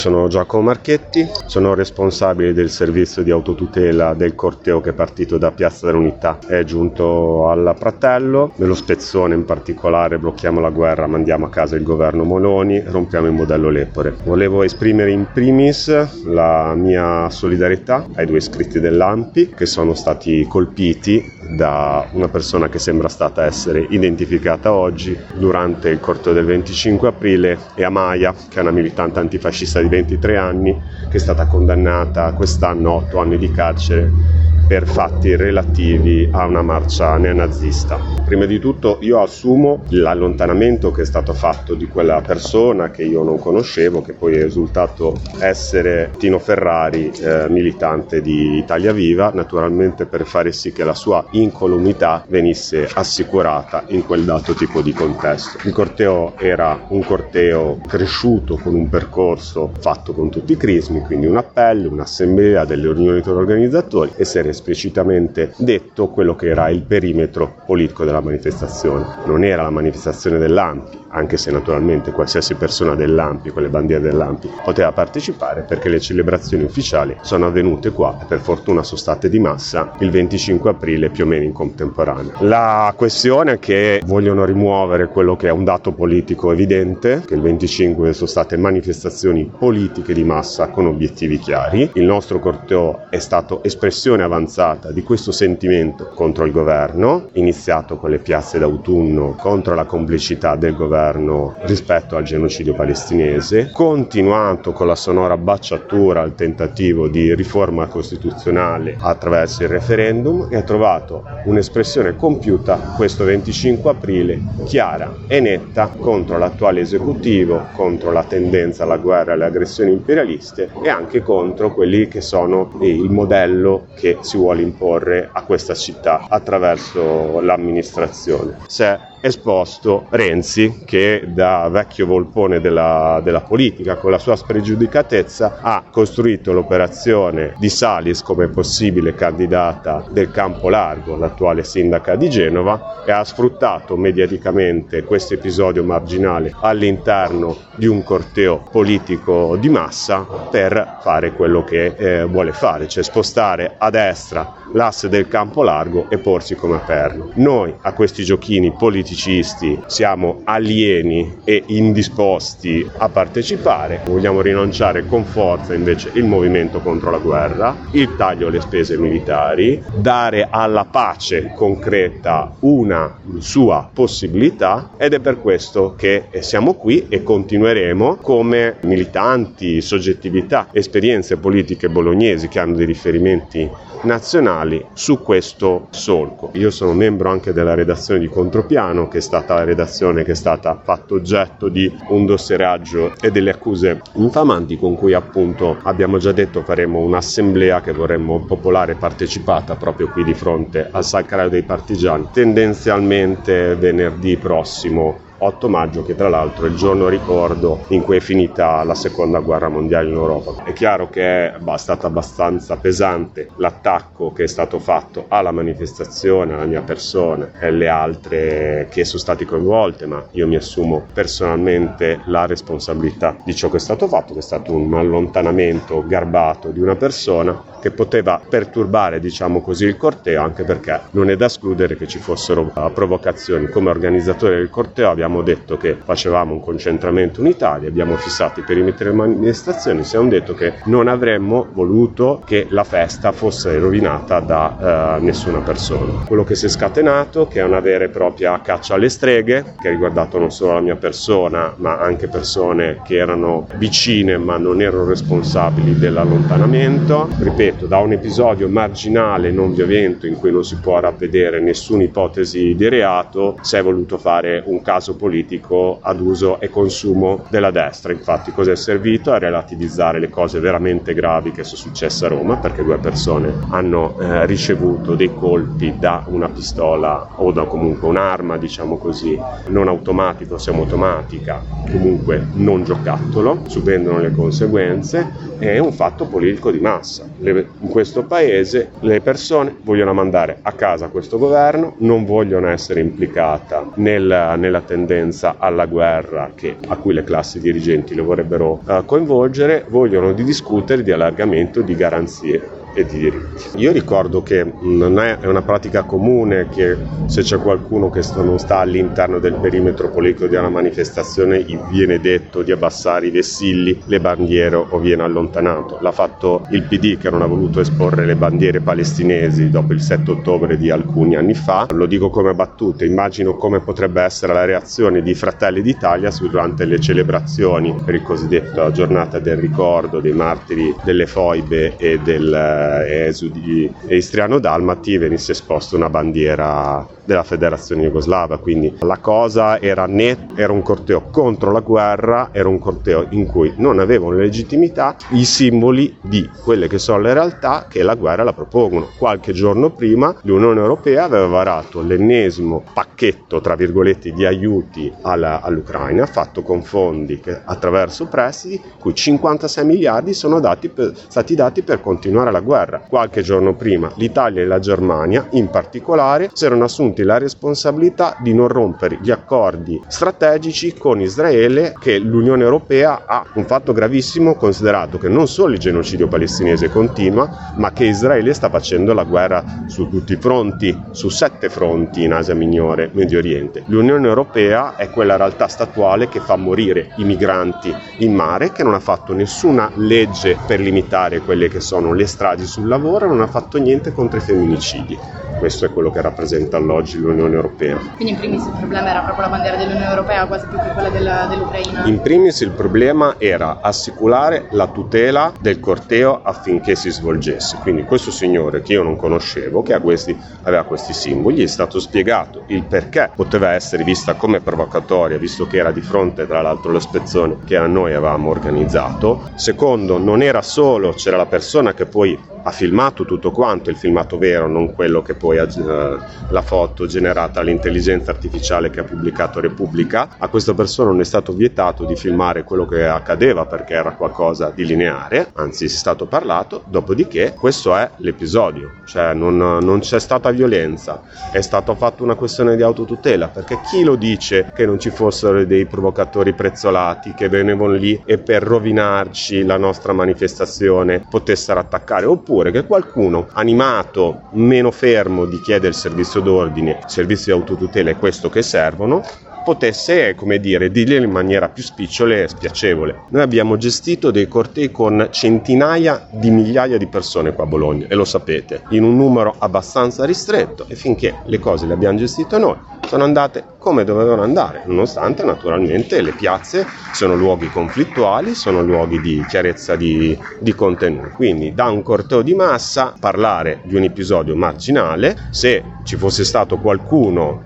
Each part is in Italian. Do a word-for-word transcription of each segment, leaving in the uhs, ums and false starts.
Sono Giacomo Marchetti, sono responsabile del servizio di autotutela del corteo che è partito da Piazza dell'Unità, è giunto al Pratello. Nello spezzone in particolare blocchiamo la guerra, mandiamo a casa il governo Moloni, rompiamo il modello Lepore. Volevo esprimere in primis la mia solidarietà ai due iscritti dell'A M P I che sono stati colpiti da una persona che sembra stata essere identificata oggi durante il corteo del venticinque aprile, e Amaya, che è una militante antifascista di ventitré anni, che è stata condannata quest'anno a otto anni di carcere per fatti relativi a una marcia neonazista. Prima di tutto io assumo l'allontanamento che è stato fatto di quella persona che io non conoscevo, che poi è risultato essere Tino Ferrari, eh, militante di Italia Viva, naturalmente per fare sì che la sua incolumità venisse assicurata in quel dato tipo di contesto. Il corteo era un corteo cresciuto con un percorso fatto con tutti i crismi, quindi un appello, un'assemblea, delle riunioni tra organizzatori, e si era esplicitamente detto quello che era il perimetro politico della manifestazione. Non era la manifestazione dell'A M P I, anche se naturalmente qualsiasi persona dell'A M P I, con le bandiere dell'A M P I, poteva partecipare, perché le celebrazioni ufficiali sono avvenute qua e per fortuna sono state di massa il venticinque aprile più o meno in contemporanea. La questione è che vogliono rimuovere quello che è un dato politico evidente, che il venticinque sono state manifestazioni politiche di massa con obiettivi chiari. Il nostro corteo è stato espressione avanzata di questo sentimento contro il governo, iniziato con le piazze d'autunno contro la complicità del governo rispetto al genocidio palestinese, continuato con la sonora bacciatura al tentativo di riforma costituzionale attraverso il referendum, e ha trovato un'espressione compiuta questo venticinque aprile, chiara e netta, contro l'attuale esecutivo, contro la tendenza alla guerra e alle aggressioni imperialiste, e anche contro quelli che sono il modello che si vuole imporre a questa città attraverso l'amministrazione. Se esposto Renzi, che da vecchio volpone della, della politica, con la sua spregiudicatezza, ha costruito l'operazione di Salis come possibile candidata del Campo Largo, l'attuale sindaca di Genova, e ha sfruttato mediaticamente questo episodio marginale all'interno di un corteo politico di massa per fare quello che eh, vuole fare, cioè spostare a destra l'asse del Campo Largo e porsi come perno. Noi a questi giochini politici siamo alieni e indisposti a partecipare. Vogliamo rilanciare con forza invece il movimento contro la guerra, il taglio alle spese militari, dare alla pace concreta una sua possibilità, ed è per questo che siamo qui e continueremo come militanti, soggettività, esperienze politiche bolognesi che hanno dei riferimenti nazionali su questo solco. Io sono membro anche della redazione di Contropiano, che è stata la redazione che è stata fatta oggetto di un dossieraggio e delle accuse infamanti, con cui appunto abbiamo già detto faremo un'assemblea che vorremmo popolare e partecipata proprio qui di fronte al Sacrario dei Partigiani, tendenzialmente venerdì prossimo otto maggio, che tra l'altro è il giorno ricordo in cui è finita la seconda guerra mondiale in Europa. È chiaro che è stata abbastanza pesante l'attacco che è stato fatto alla manifestazione, alla mia persona e alle altre che sono state coinvolte, ma io mi assumo personalmente la responsabilità di ciò che è stato fatto, che è stato un allontanamento garbato di una persona che poteva perturbare, diciamo così, il corteo, anche perché non è da escludere che ci fossero uh, provocazioni. Come organizzatori del corteo abbiamo detto che facevamo un concentramento unitario, abbiamo fissato i perimetri delle manifestazioni, siamo detto che non avremmo voluto che la festa fosse rovinata da uh, nessuna persona. Quello che si è scatenato, che è una vera e propria caccia alle streghe, che ha riguardato non solo la mia persona, ma anche persone che erano vicine ma non erano responsabili dell'allontanamento. Ripeto, da un episodio marginale non violento in cui non si può ravvedere nessuna ipotesi di reato, si è voluto fare un caso politico ad uso e consumo della destra. Infatti cosa è servito? A relativizzare le cose veramente gravi che sono successe a Roma, perché due persone hanno eh, ricevuto dei colpi da una pistola o da comunque un'arma, diciamo così, non automatica o semiautomatica, comunque non giocattolo, subendono le conseguenze. È un fatto politico di massa. Le in questo paese le persone vogliono mandare a casa questo governo, non vogliono essere implicate nel, nella tendenza rispondenza alla guerra che, a cui le classi dirigenti le vorrebbero uh, coinvolgere, vogliono di discutere di allargamento di garanzie e di diritti. Io ricordo che non è una pratica comune che se c'è qualcuno che non sta all'interno del perimetro politico di una manifestazione gli viene detto di abbassare i vessilli, le bandiere o viene allontanato. L'ha fatto il P D, che non ha voluto esporre le bandiere palestinesi dopo il sette ottobre di alcuni anni fa. Lo dico come battuta, immagino come potrebbe essere la reazione di Fratelli d'Italia durante le celebrazioni per il cosiddetto giornata del ricordo dei martiri delle foibe e del esudi istriano-dalmati, venisse esposta una bandiera della Federazione Jugoslava. Quindi la cosa era netta, era un corteo contro la guerra, era un corteo in cui non avevano legittimità i simboli di quelle che sono le realtà che la guerra la propongono. Qualche giorno prima l'Unione Europea aveva varato l'ennesimo pacchetto tra virgolette di aiuti alla, all'Ucraina, fatto con fondi che, attraverso prestiti, cui cinquantasei miliardi sono dati per, stati dati per continuare la guerra. Qualche giorno prima l'Italia e la Germania in particolare si erano assunti la responsabilità di non rompere gli accordi strategici con Israele, che l'Unione Europea ha un fatto gravissimo, considerato che non solo il genocidio palestinese continua, ma che Israele sta facendo la guerra su tutti i fronti, su sette fronti in Asia Minore, Medio Oriente. L'Unione Europea è quella realtà statuale che fa morire i migranti in mare, che non ha fatto nessuna legge per limitare quelle che sono le stragi sul lavoro, non ha fatto niente contro i femminicidi. Questo è quello che rappresenta all'oggi l'Unione Europea. Quindi in primis il problema era proprio la bandiera dell'Unione Europea, quasi più che quella della, dell'Ucraina? In primis il problema era assicurare la tutela del corteo affinché si svolgesse. Quindi questo signore, che io non conoscevo, che ha questi, aveva questi simboli, è stato spiegato il perché poteva essere vista come provocatoria, visto che era di fronte tra l'altro allo spezzone che a noi avevamo organizzato. Secondo, non era solo, c'era la persona che poi ha filmato tutto quanto, il filmato vero, non quello che poi ha eh, la foto generata all'intelligenza artificiale che ha pubblicato Repubblica. A questa persona non è stato vietato di filmare quello che accadeva perché era qualcosa di lineare, anzi è stato parlato. Dopodiché questo è l'episodio, cioè non, non c'è stata violenza, è stata fatta una questione di autotutela, perché chi lo dice che non ci fossero dei provocatori prezzolati che venivano lì e per rovinarci la nostra manifestazione potessero attaccare, oppure che qualcuno animato, meno fermo di chi è del servizio d'ordine, servizi di autotutela è questo che servono, potesse, come dire, dirle in maniera più spicciole e spiacevole. Noi abbiamo gestito dei cortei con centinaia di migliaia di persone qua a Bologna, e lo sapete, in un numero abbastanza ristretto, e finché le cose le abbiamo gestite noi sono andate come dovevano andare, nonostante naturalmente le piazze sono luoghi conflittuali, sono luoghi di chiarezza di, di contenuti. Quindi da un corteo di massa parlare di un episodio marginale, se ci fosse stato qualcuno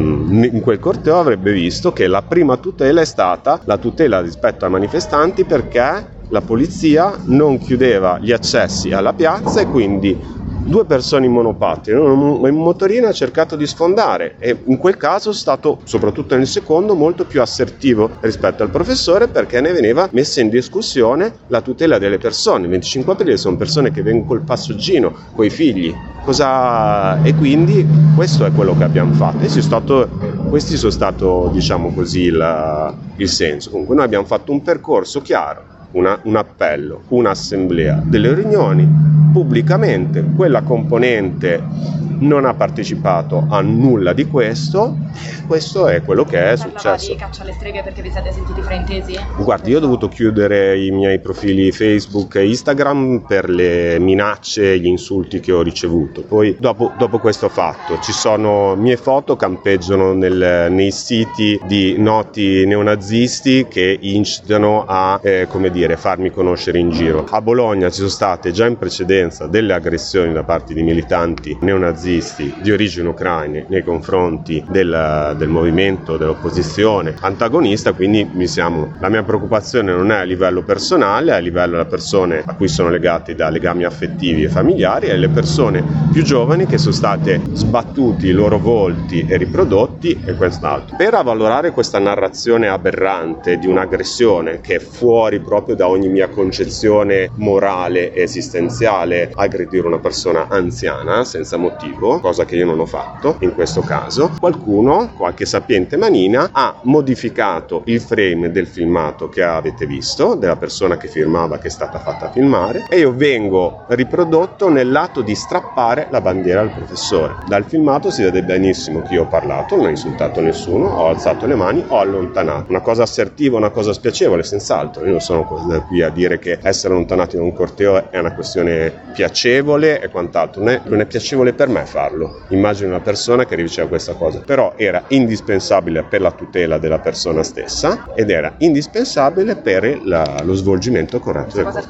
in quel corteo avrebbe visto che la prima tutela è stata la tutela rispetto ai manifestanti, perché la polizia non chiudeva gli accessi alla piazza e quindi due persone in monopattino, in motorino ha cercato di sfondare, e in quel caso è stato, soprattutto nel secondo, molto più assertivo rispetto al professore, perché ne veniva messa in discussione la tutela delle persone. Il venticinque aprile sono persone che vengono col passeggino, coi figli, cosa... e quindi questo è quello che abbiamo fatto, e stato, questi sono stato, diciamo così, il, il senso. Comunque noi abbiamo fatto un percorso chiaro, Una, un appello, un'assemblea, delle riunioni pubblicamente. Quella componente non ha partecipato a nulla di questo. Questo è quello che è Parlava successo. di caccia alle streghe perché vi siete sentiti fraintesi? Guardi, io ho dovuto chiudere i miei profili Facebook e Instagram per le minacce e gli insulti che ho ricevuto. Poi dopo, dopo questo fatto ci sono mie foto, campeggiano nel, nei siti di noti neonazisti che incitano a eh, come dire, farmi conoscere in giro. A Bologna ci sono state già in precedenza delle aggressioni da parte di militanti neonazisti di origine ucraine nei confronti del, del movimento dell'opposizione antagonista, quindi mi siamo, la mia preoccupazione non è a livello personale, è a livello delle persone a cui sono legati da legami affettivi e familiari, e le persone più giovani che sono state sbattuti i loro volti e riprodotti e quest'altro. Per avvalorare questa narrazione aberrante di un'aggressione che è fuori proprio da ogni mia concezione morale e esistenziale, aggredire una persona anziana senza motivo, tipo, cosa che io non ho fatto in questo caso, qualcuno, qualche sapiente manina, ha modificato il frame del filmato che avete visto, della persona che filmava, che è stata fatta filmare, e io vengo riprodotto nell'atto di strappare la bandiera al professore. Dal filmato si vede benissimo che io ho parlato, non ho insultato nessuno, ho alzato le mani, ho allontanato. Una cosa assertiva, una cosa spiacevole, senz'altro. Io non sono qui a dire che essere allontanati da un corteo è una questione piacevole e quant'altro. Non è, non è piacevole per me farlo. Immagino una persona che riceve questa cosa, però era indispensabile per la tutela della persona stessa ed era indispensabile per la, lo svolgimento corretto del corteo.